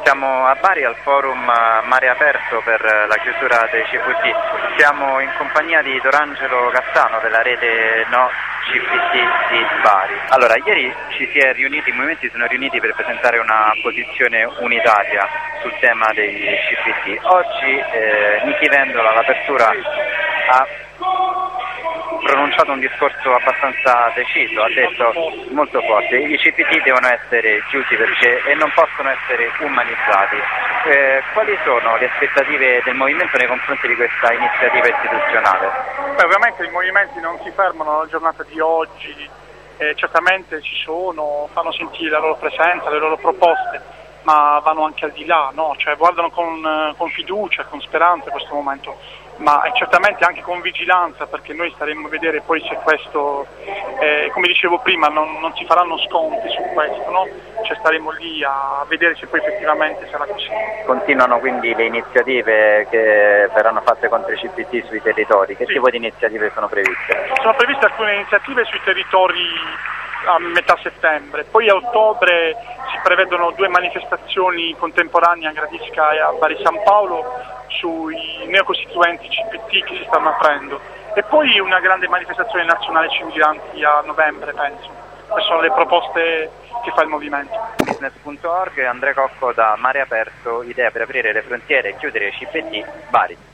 Siamo a Bari al forum Mare Aperto per la chiusura dei CPT. Siamo in compagnia di Dorangelo Cassano della rete No CPT di Bari. Allora, ieri i movimenti sono riuniti per presentare una posizione unitaria sul tema dei CPT. Oggi Nichi Vendola all'apertura ha pronunciato un discorso abbastanza deciso, ha detto molto forte: i CPT devono essere chiusi e non possono essere umanizzati. Quali sono le aspettative del movimento nei confronti di questa iniziativa istituzionale? Beh, ovviamente i movimenti non si fermano alla giornata di oggi, certamente fanno sentire la loro presenza, le loro proposte, ma vanno anche al di là, no? Cioè guardano con fiducia, con speranza questo momento, ma certamente anche con vigilanza, perché noi staremo a vedere poi se questo, come dicevo prima, non si faranno sconti su questo, no? Cioè staremo lì a vedere se poi effettivamente sarà così. Continuano quindi le iniziative che verranno fatte contro i CPT sui territori. Che tipo di iniziative sono previste? Sono previste alcune iniziative sui territori a metà settembre, poi a ottobre si prevedono 2 manifestazioni contemporanee a Gradisca e a Bari San Paolo sui neocostituenti CPT che si stanno aprendo, e poi una grande manifestazione nazionale sui migranti a novembre, penso. Queste sono le proposte che fa il movimento. Business.org, Andrea Cocco da Mare Aperto, idea per aprire le frontiere e chiudere i CPT, Bari.